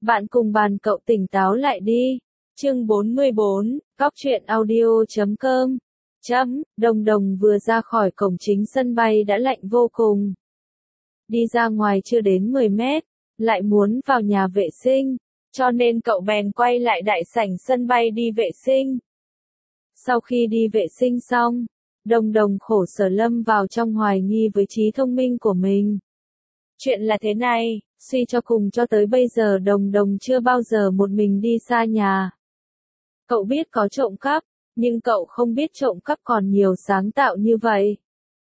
Bạn cùng bàn cậu tỉnh táo lại đi. Chương 44, Cóc truyện audio.com. Đồng Đồng vừa ra khỏi cổng chính sân bay đã lạnh vô cùng. Đi ra ngoài chưa đến 10 mét, lại muốn vào nhà vệ sinh, cho nên cậu bèn quay lại đại sảnh sân bay đi vệ sinh. Sau khi đi vệ sinh xong, Đồng Đồng khổ sở lâm vào trong hoài nghi với trí thông minh của mình. Chuyện là thế này, suy cho cùng cho tới bây giờ Đồng Đồng chưa bao giờ một mình đi xa nhà. Cậu biết có trộm cắp, nhưng cậu không biết trộm cắp còn nhiều sáng tạo như vậy.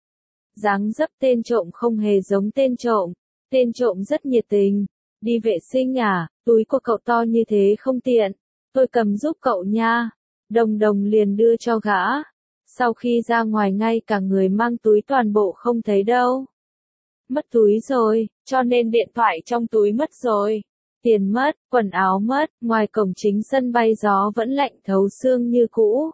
Dáng dấp tên trộm không hề giống tên trộm rất nhiệt tình. Đi vệ sinh à, túi của cậu to như thế không tiện, tôi cầm giúp cậu nha. Đồng Đồng liền đưa cho gã. Sau khi ra ngoài ngay cả người mang túi toàn bộ không thấy đâu. Mất túi rồi, cho nên điện thoại trong túi mất rồi. Tiền mất, quần áo mất, ngoài cổng chính sân bay gió vẫn lạnh thấu xương như cũ.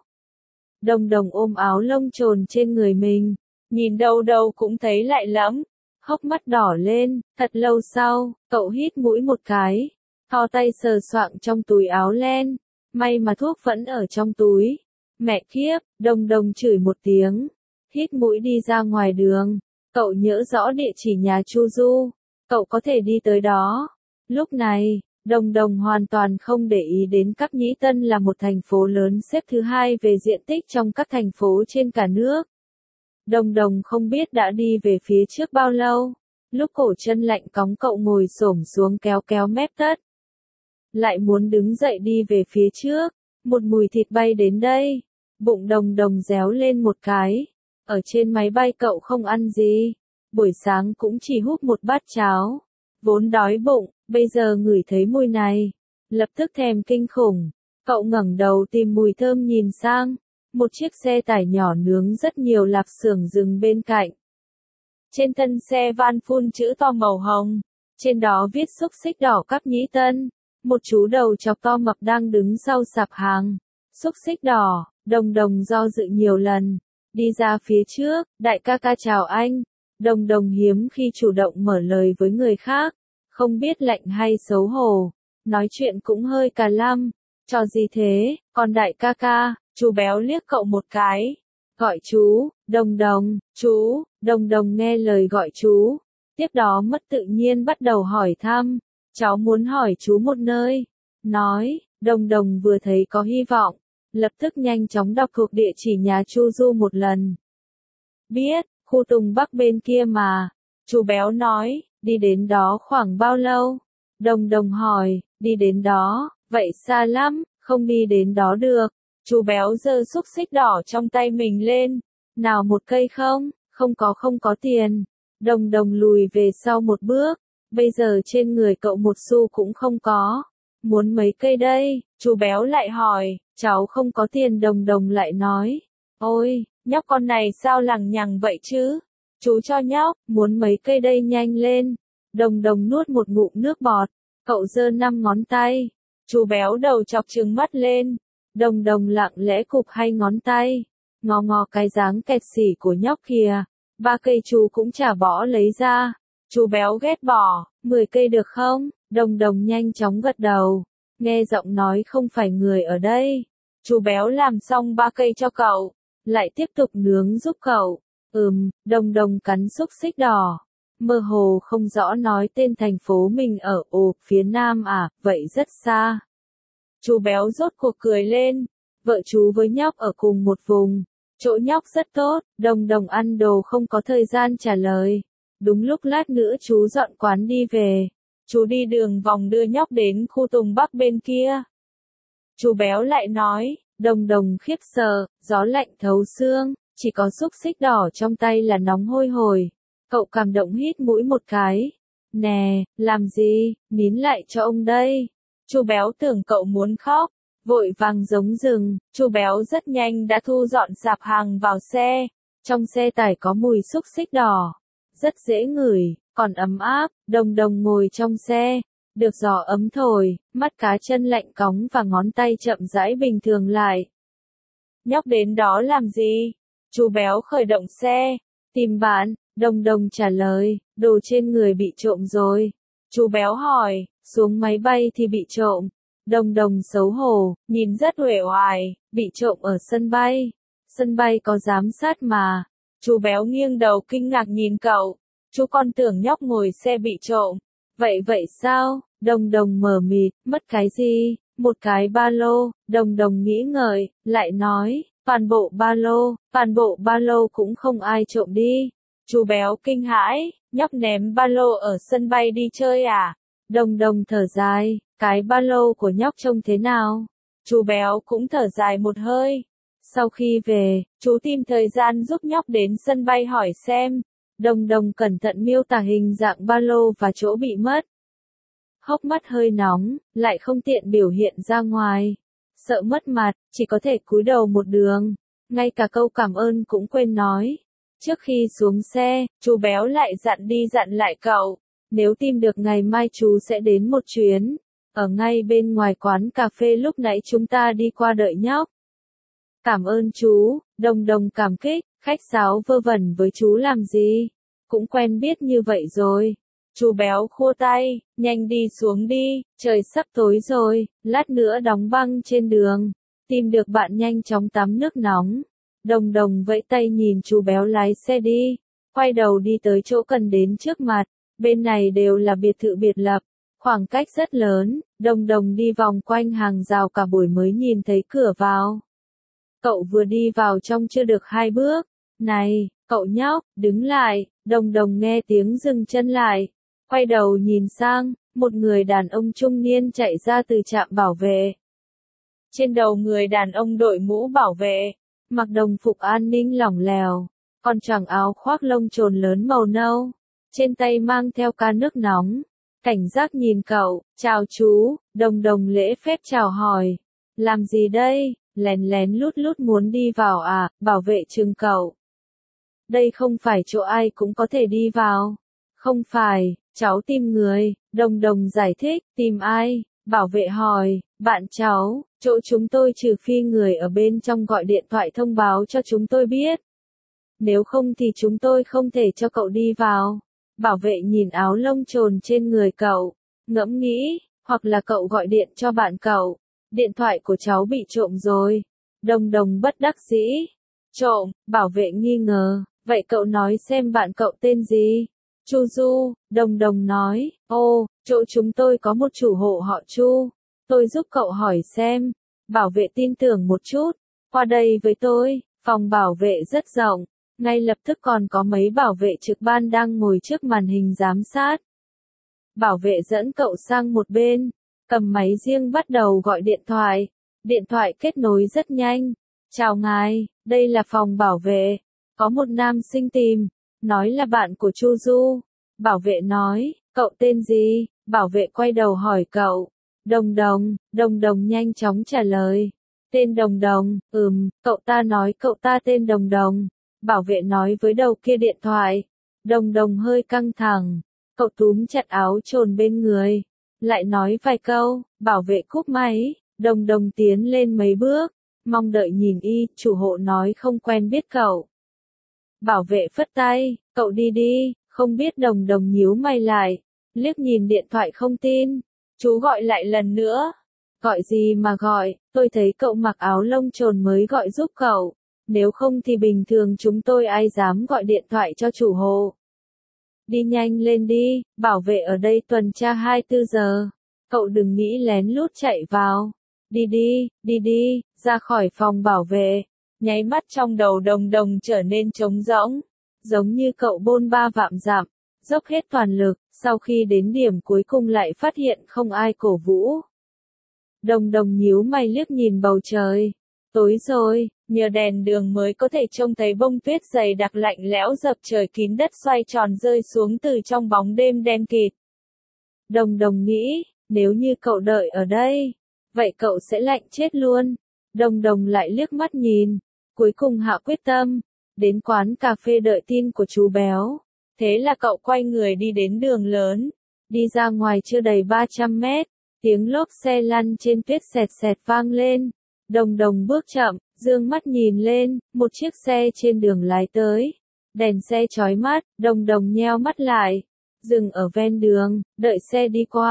Đồng Đồng ôm áo lông trồn trên người mình, nhìn đâu đâu cũng thấy lạnh lắm. Hốc mắt đỏ lên, thật lâu sau, cậu hít mũi một cái, thò tay sờ soạng trong túi áo len, may mà thuốc vẫn ở trong túi. Mẹ kiếp, Đồng Đồng chửi một tiếng, hít mũi đi ra ngoài đường. Cậu nhớ rõ địa chỉ nhà Chu Du, cậu có thể đi tới đó. Lúc này, Đồng Đồng hoàn toàn không để ý đến Cáp Nhĩ Tân là một thành phố lớn xếp thứ 2 về diện tích trong các thành phố trên cả nước. Đồng Đồng không biết đã đi về phía trước bao lâu, lúc cổ chân lạnh cóng cậu ngồi xổm xuống kéo kéo mép tất. Lại muốn đứng dậy đi về phía trước, một mùi thịt bay đến đây, bụng Đồng Đồng réo lên một cái. Ở trên máy bay cậu không ăn gì, buổi sáng cũng chỉ húp một bát cháo, vốn đói bụng, bây giờ ngửi thấy mùi này, lập tức thèm kinh khủng. Cậu ngẩng đầu tìm mùi thơm nhìn sang, một chiếc xe tải nhỏ nướng rất nhiều lạp xưởng dừng bên cạnh. Trên thân xe van phun chữ to màu hồng, trên đó viết xúc xích đỏ Cáp Nhĩ Tân, một chú đầu chọc to mập đang đứng sau sạp hàng. Xúc xích đỏ, Đồng Đồng do dự nhiều lần. Đi ra phía trước, đại ca ca chào anh. Đồng Đồng hiếm khi chủ động mở lời với người khác, không biết lạnh hay xấu hổ, nói chuyện cũng hơi cà lăm. Trò gì thế, còn đại ca ca, chú béo liếc cậu một cái. Gọi chú, Đồng Đồng, chú, Đồng Đồng nghe lời gọi chú. Tiếp đó mất tự nhiên bắt đầu hỏi thăm, cháu muốn hỏi chú một nơi. Nói, Đồng Đồng vừa thấy có hy vọng, lập tức nhanh chóng đọc thuộc địa chỉ nhà Chu Du một lần. Biết, khu Tùng Bắc bên kia mà. Chú béo nói, đi đến đó khoảng bao lâu? Đồng Đồng hỏi, đi đến đó, vậy xa lắm, không đi đến đó được. Chú béo giơ xúc xích đỏ trong tay mình lên. Nào một cây không? Không có tiền. Đồng Đồng lùi về sau một bước. Bây giờ trên người cậu một xu cũng không có. Muốn mấy cây đây? Chú béo lại hỏi. Cháu không có tiền. Đồng Đồng lại nói. Ôi, nhóc con này sao lằng nhằng vậy chứ? Chú cho nhóc, muốn mấy cây đây nhanh lên. Đồng Đồng nuốt một ngụm nước bọt. Cậu giơ 5 ngón tay. Chú béo đầu chọc trừng mắt lên. Đồng Đồng lặng lẽ cụp 2 ngón tay. Ngó ngó cái dáng kẹt xỉ của nhóc kìa. 3 cây chú cũng chả bỏ lấy ra. Chú béo ghét bỏ. 10 cây được không? Đồng Đồng nhanh chóng gật đầu. Nghe giọng nói không phải người ở đây. Chú béo làm xong 3 cây cho cậu, lại tiếp tục nướng giúp cậu. Đồng Đồng cắn xúc xích đỏ. Mơ hồ không rõ nói tên thành phố mình ở. Ồ, phía nam à, vậy rất xa. Chú béo rốt cuộc cười lên. Vợ chú với nhóc ở cùng một vùng. Chỗ nhóc rất tốt. Đồng Đồng ăn đồ không có thời gian trả lời. Đúng lúc lát nữa chú dọn quán đi về. Chú đi đường vòng đưa nhóc đến khu Tùng Bắc bên kia. Chú béo lại nói. Đồng Đồng khiếp sợ, gió lạnh thấu xương, chỉ có xúc xích đỏ trong tay là nóng hôi hổi. Cậu cảm động hít mũi một cái. Nè, làm gì, nín lại cho ông đây. Chú béo tưởng cậu muốn khóc, vội vàng giống rừng. Chú béo rất nhanh đã thu dọn sạp hàng vào xe. Trong xe tải có mùi xúc xích đỏ, rất dễ ngửi, còn ấm áp. Đồng Đồng ngồi trong xe, được gió ấm thổi, mắt cá chân lạnh cóng và ngón tay chậm rãi bình thường lại. Nhóc đến đó làm gì? Chú béo khởi động xe. Tìm bạn. Đồng Đồng trả lời, đồ trên người bị trộm rồi. Chú béo hỏi, Xuống máy bay thì bị trộm. Đồng đồng xấu hổ, nhìn rất uể oải, bị trộm ở sân bay. Sân bay có giám sát mà. Chú béo nghiêng đầu kinh ngạc nhìn cậu. Chú còn tưởng nhóc ngồi xe bị trộm. Vậy sao? Đồng đồng mờ mịt, mất cái gì? Một cái ba lô. Đồng đồng nghĩ ngợi, lại nói, toàn bộ ba lô cũng không ai trộm đi. Chú béo kinh hãi, nhóc ném ba lô ở sân bay đi chơi à? Đồng đồng thở dài, cái ba lô của nhóc trông thế nào? Chú béo cũng thở dài một hơi. Sau khi về, chú tìm thời gian giúp nhóc đến sân bay hỏi xem. Đồng đồng cẩn thận miêu tả hình dạng ba lô và chỗ bị mất. Hốc mắt hơi nóng, lại không tiện biểu hiện ra ngoài. Sợ mất mặt, chỉ có thể cúi đầu một đường. Ngay cả câu cảm ơn cũng quên nói. Trước khi xuống xe, chú béo lại dặn lại cậu. Nếu tìm được ngày mai chú sẽ đến một chuyến. Ở ngay bên ngoài quán cà phê lúc nãy chúng ta đi qua đợi nhóc. Cảm ơn chú, đồng đồng cảm kích, khách sáo vơ vẩn với chú làm gì? Cũng quen biết như vậy rồi. Chú béo khua tay, nhanh đi xuống đi, trời sắp tối rồi, lát nữa đóng băng trên đường. Tìm được bạn nhanh chóng tắm nước nóng. Đồng đồng vẫy tay nhìn chú béo lái xe đi, quay đầu đi tới chỗ cần đến trước mặt. Bên này đều là biệt thự biệt lập, khoảng cách rất lớn. Đồng đồng đi vòng quanh hàng rào cả buổi mới nhìn thấy cửa vào. Cậu vừa đi vào trong chưa được 2 bước. Này, cậu nhóc, đứng lại. Đồng đồng nghe tiếng dừng chân lại. Quay đầu nhìn sang, một người đàn ông trung niên chạy ra từ trạm bảo vệ. Trên đầu người đàn ông đội mũ bảo vệ, mặc đồng phục an ninh lỏng lẻo, còn choàng áo khoác lông trồn lớn màu nâu. Trên tay mang theo can nước nóng. Cảnh giác nhìn cậu, chào chú, đồng đồng lễ phép chào hỏi. Làm gì đây? Lén lén lút lút muốn đi vào à? Bảo vệ trừng cậu. Đây không phải chỗ ai cũng có thể đi vào. Không phải, cháu tìm người. Đồng đồng giải thích, tìm ai? Bảo vệ hỏi, bạn cháu, chỗ chúng tôi trừ phi người ở bên trong gọi điện thoại thông báo cho chúng tôi biết. Nếu không thì chúng tôi không thể cho cậu đi vào. Bảo vệ nhìn áo lông trồn trên người cậu, ngẫm nghĩ, hoặc là cậu gọi điện cho bạn cậu. Điện thoại của cháu bị trộm rồi. Đồng đồng bất đắc dĩ. Trộm, bảo vệ nghi ngờ, vậy cậu nói xem bạn cậu tên gì? Chu Du, đồng đồng nói, ô, chỗ chúng tôi có một chủ hộ họ Chu. Tôi giúp cậu hỏi xem. Bảo vệ tin tưởng một chút, qua đây với tôi. Phòng bảo vệ rất rộng. Ngay lập tức còn có mấy bảo vệ trực ban đang ngồi trước màn hình giám sát. Bảo vệ dẫn cậu sang một bên, cầm máy riêng bắt đầu gọi điện thoại. Điện thoại kết nối rất nhanh. Chào ngài, đây là phòng bảo vệ. Có một nam sinh tìm, nói là bạn của Chu Du. Bảo vệ nói, cậu tên gì? Bảo vệ quay đầu hỏi cậu. Đồng đồng nhanh chóng trả lời. Tên đồng đồng, cậu ta nói cậu ta tên đồng đồng. Bảo vệ nói với đầu kia điện thoại. Đồng đồng hơi căng thẳng. Cậu túm chặt áo trồn bên người. Lại nói vài câu, bảo vệ cúp máy. Đồng đồng tiến lên mấy bước. Mong đợi nhìn y, chủ hộ nói không quen biết cậu. Bảo vệ phất tay, cậu đi đi, không biết đồng đồng nhíu mày lại. Liếc nhìn điện thoại không tin. Chú gọi lại lần nữa. Gọi gì mà gọi, tôi thấy cậu mặc áo lông trồn mới gọi giúp cậu. Nếu không thì bình thường chúng tôi ai dám gọi điện thoại cho chủ hộ. Đi nhanh lên đi, bảo vệ ở đây tuần tra 24 giờ. Cậu đừng nghĩ lén lút chạy vào. Đi đi, ra khỏi phòng bảo vệ. Nháy mắt trong đầu đồng đồng trở nên trống rỗng. Giống như cậu bôn ba vạn dặm, dốc hết toàn lực, sau khi đến điểm cuối cùng lại phát hiện không ai cổ vũ. Đồng đồng nhíu mày liếc nhìn bầu trời. Tối rồi, nhờ đèn đường mới có thể trông thấy bông tuyết dày đặc lạnh lẽo dập trời kín đất xoay tròn rơi xuống từ trong bóng đêm đen kịt. Đồng đồng nghĩ, nếu như cậu đợi ở đây, vậy cậu sẽ lạnh chết luôn. Đồng đồng lại liếc mắt nhìn, cuối cùng hạ quyết tâm, đến quán cà phê đợi tin của chú béo. Thế là cậu quay người đi đến đường lớn, đi ra ngoài chưa đầy 300 mét, tiếng lốp xe lăn trên tuyết sẹt sẹt vang lên. Đồng đồng bước chậm, dương mắt nhìn lên, một chiếc xe trên đường lái tới. Đèn xe chói mắt, đồng đồng nheo mắt lại. Dừng ở ven đường, đợi xe đi qua,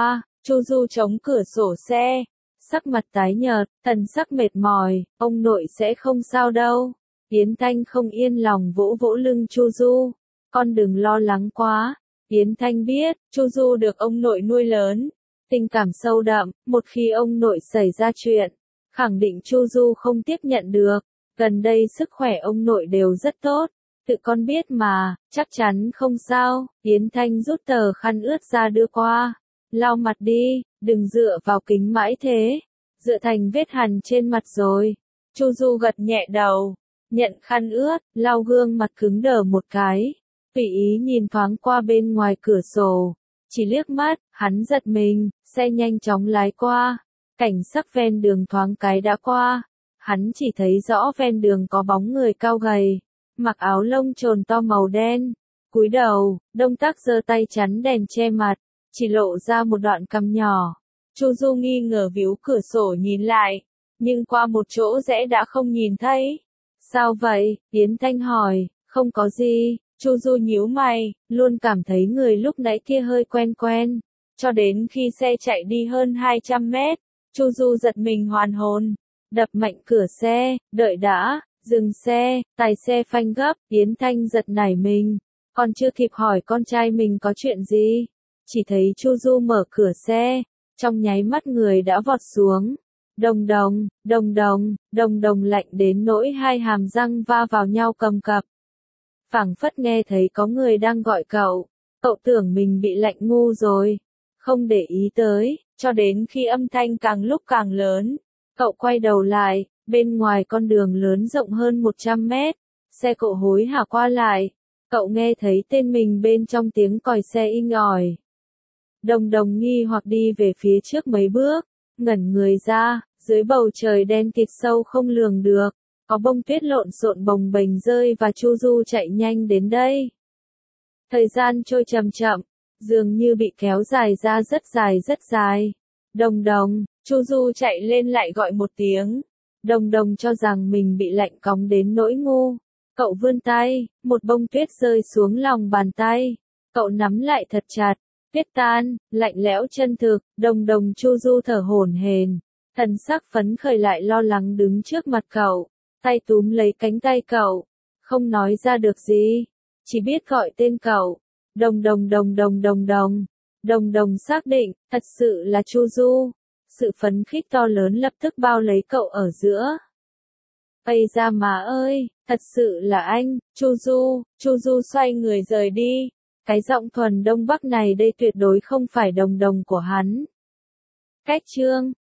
Chu Du chống cửa sổ xe, sắc mặt tái nhợt, thần sắc mệt mỏi, ông nội sẽ không sao đâu. Yến Thanh không yên lòng vỗ vỗ lưng Chu Du, con đừng lo lắng quá. Yến Thanh biết, Chu Du được ông nội nuôi lớn, tình cảm sâu đậm, một khi ông nội xảy ra chuyện, khẳng định Chu Du không tiếp nhận được. Gần đây sức khỏe ông nội đều rất tốt, tự con biết mà, chắc chắn không sao. Yến Thanh rút tờ khăn ướt ra đưa qua, lau mặt đi, đừng dựa vào kính mãi thế, dựa thành vết hằn trên mặt rồi. Chu Du gật nhẹ đầu, nhận khăn ướt, lau gương mặt cứng đờ một cái, tùy ý nhìn thoáng qua bên ngoài cửa sổ, chỉ liếc mắt, hắn giật mình, xe nhanh chóng lái qua, cảnh sắc ven đường thoáng cái đã qua, hắn chỉ thấy rõ ven đường có bóng người cao gầy, mặc áo lông trồn to màu đen, cúi đầu, động tác giơ tay chắn đèn che mặt, chỉ lộ ra một đoạn cằm nhỏ. Chu Du nghi ngờ víu cửa sổ nhìn lại, nhưng qua một chỗ rẽ đã không nhìn thấy. Sao vậy? Yến Thanh hỏi. Không có gì. Chu Du nhíu mày, luôn cảm thấy người lúc nãy kia hơi quen quen. Cho đến khi xe chạy đi hơn 200 mét, Chu Du giật mình hoàn hồn, đập mạnh cửa xe, đợi đã, dừng xe, tài xe phanh gấp. Yến Thanh giật nảy mình, còn chưa kịp hỏi con trai mình có chuyện gì, chỉ thấy Chu Du mở cửa xe, trong nháy mắt người đã vọt xuống. Đồng đồng, đồng đồng, đồng đồng lạnh đến nỗi hai hàm răng va vào nhau cầm cập. Phảng phất nghe thấy có người đang gọi cậu, cậu tưởng mình bị lạnh ngu rồi, không để ý tới, cho đến khi âm thanh càng lúc càng lớn, cậu quay đầu lại, bên ngoài con đường lớn rộng hơn 100 mét, xe cộ hối hả qua lại, cậu nghe thấy tên mình bên trong tiếng còi xe inh ỏi. Đồng đồng nghi hoặc đi về phía trước mấy bước, ngẩn người ra, dưới bầu trời đen kịt sâu không lường được, có bông tuyết lộn xộn bồng bềnh rơi và Chu Du chạy nhanh đến đây. Thời gian trôi chậm chậm, dường như bị kéo dài ra rất dài rất dài. Đồng đồng, Chu Du chạy lên lại gọi một tiếng. Đồng đồng cho rằng mình bị lạnh cóng đến nỗi ngu. Cậu vươn tay, một bông tuyết rơi xuống lòng bàn tay. Cậu nắm lại thật chặt, tuyết tan, lạnh lẽo chân thực. Đồng đồng Chu Du thở hổn hển, thần sắc phấn khởi lại lo lắng đứng trước mặt cậu, tay túm lấy cánh tay cậu, không nói ra được gì, chỉ biết gọi tên cậu. Đồng đồng đồng đồng đồng đồng. Đồng đồng xác định, thật sự là Chu Du. Sự phấn khích to lớn lập tức bao lấy cậu ở giữa. Ây da má ơi, thật sự là anh. Chu Du. Chu Du xoay người rời đi. Cái giọng thuần Đông Bắc này đây tuyệt đối không phải đồng đồng của hắn. Cách chương